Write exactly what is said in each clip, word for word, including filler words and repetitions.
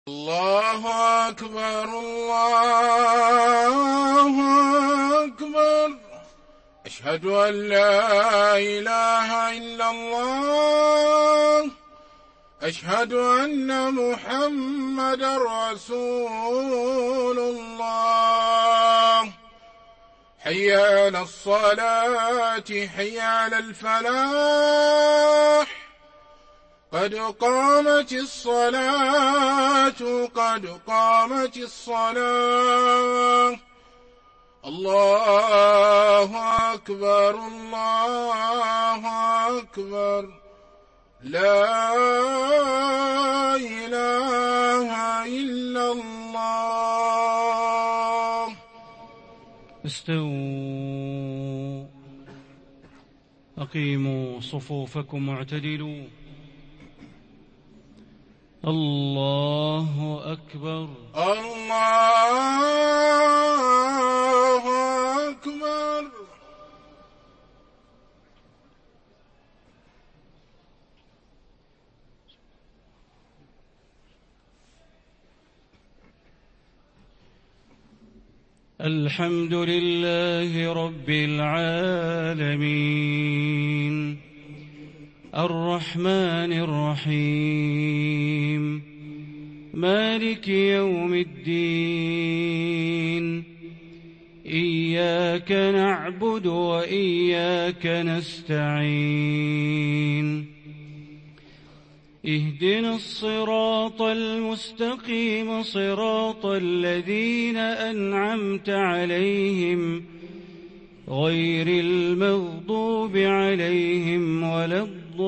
الله أكبر الله أكبر. أشهد أن لا إله إلا الله. أشهد أن محمدا رسول الله. حي على الصلاة حي على الفلاح. قد قامت الصلاة قد قامت الصلاة. الله أكبر الله أكبر. لا إله إلا الله. استووا، أقيموا صفوفكم واعتدلوا. الله أكبر الله أكبر. الحمد لله رب العالمين الرحمن الرحيم مالك يوم الدين. إياك نعبد وإياك نستعين. اهدنا الصراط المستقيم صراط الذين أنعمت عليهم غير المغضوب عليهم ولا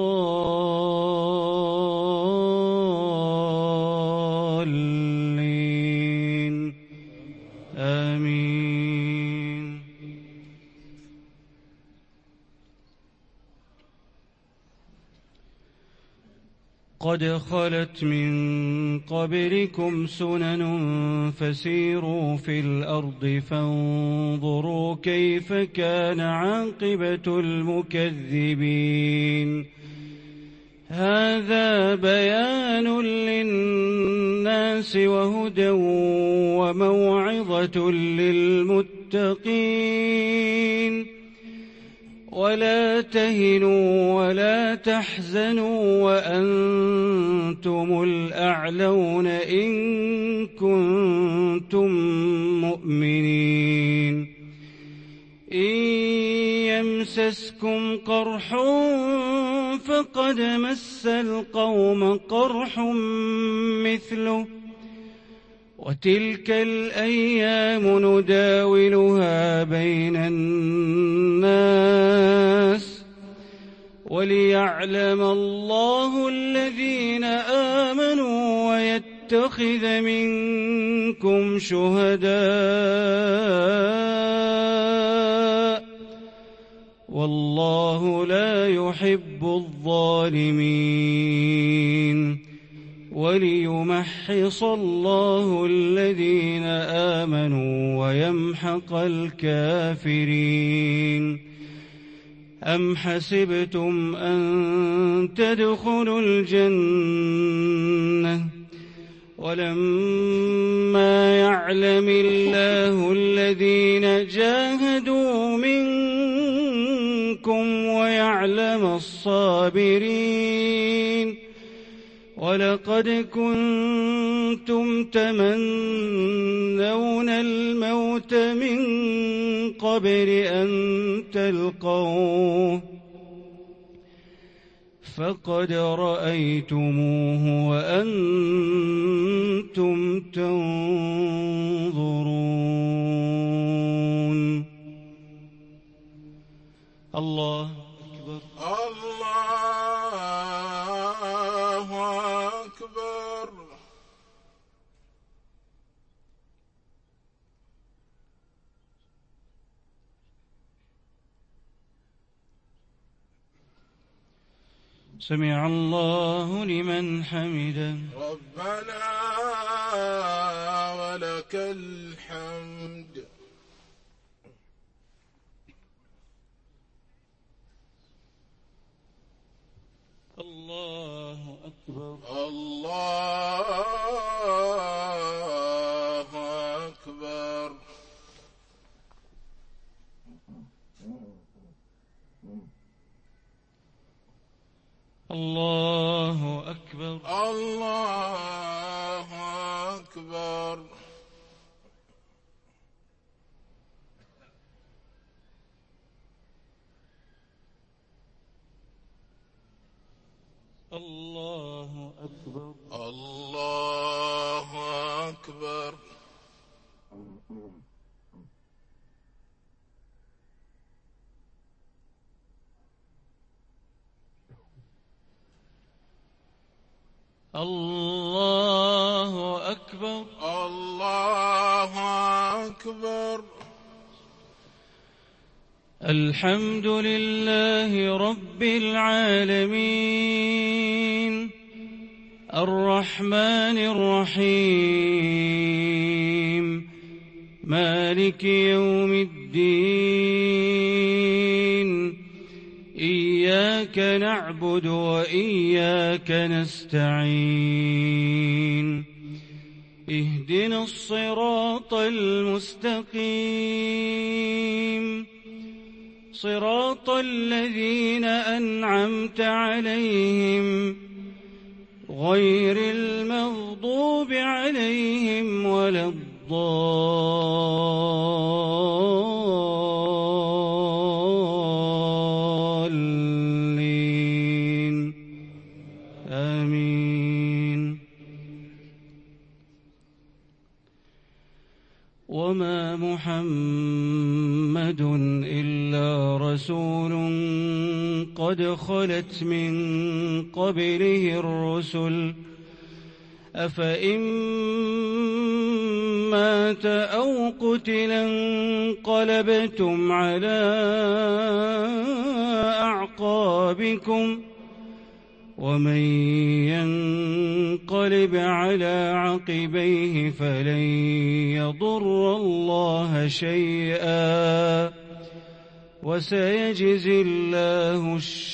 الضالين. آمين. قد خلت من قبلكم سنن فسيروا في الأرض فانظروا كيف كان عاقبة المكذبين. هذا بيان للناس وهدى وموعظة للمتقين. ولا تهنوا ولا تحزنوا وأنتم الأعلون إن كنتم مؤمنين. إن يمسسكم قرح فقد مس القوم قرح مثله وتلك الأيام نداولها بين الناس وليعلم الله الذين آمنوا ويتخذ منكم شهداء والله لا يحب الظالمين. وليمحص الله الذين آمنوا ويمحق الكافرين. أم حسبتم أن تدخلوا الجنة ولما يعلم الله الذين جاهدوا منكم ويعلم الصابرين. ولقد كنتم تمنون الموت من قبل أن تلقوه فقد رأيتموه وأنتم تنظرون. الله أكبر الله أكبر. سمع الله لمن حمده. ربنا ولك الحمد. الله أكبر الله الله أكبر. الله أكبر. الله أكبر. الله أكبر. الله أكبر. الله أكبر. الحمد لله رب العالمين الرحمن الرحيم مالك يوم الدين إياك نعبد وإياك نستعين اهدنا الصراط المستقيم صراط الذين أنعمت عليهم غير المغضوب عليهم ولا الضالين آمين. وما محمد إلا رسول قد خلت من قبله الرسل أفإن مات أو قتل انقلبتم على أعقابكم ومن ينقلب على عقبيه فلن يضر الله شيئا وسيجزي الله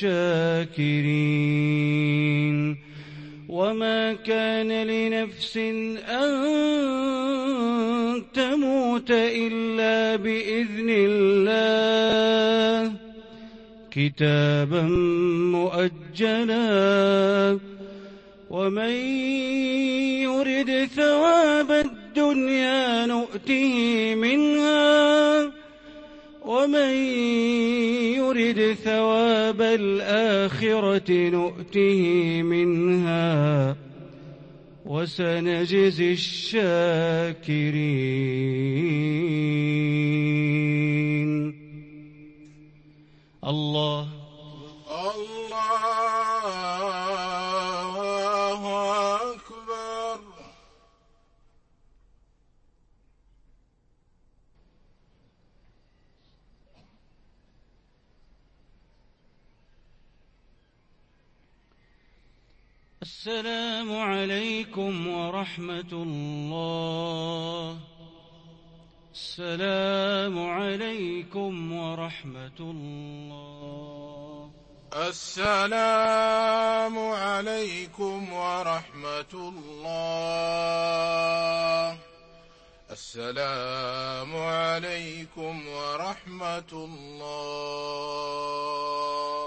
الشاكرين. وما كان لنفس أن تموت إلا بإذن الله كتابا مؤجلا ومن يرد ثواب الدنيا نؤته منها ومن يرد ثواب الآخرة نؤته منها وسنجزي الشاكرين. الله الله أكبر. السلام عليكم ورحمة الله. السلام عليكم ورحمة الله. السلام عليكم ورحمة الله. السلام عليكم ورحمة الله.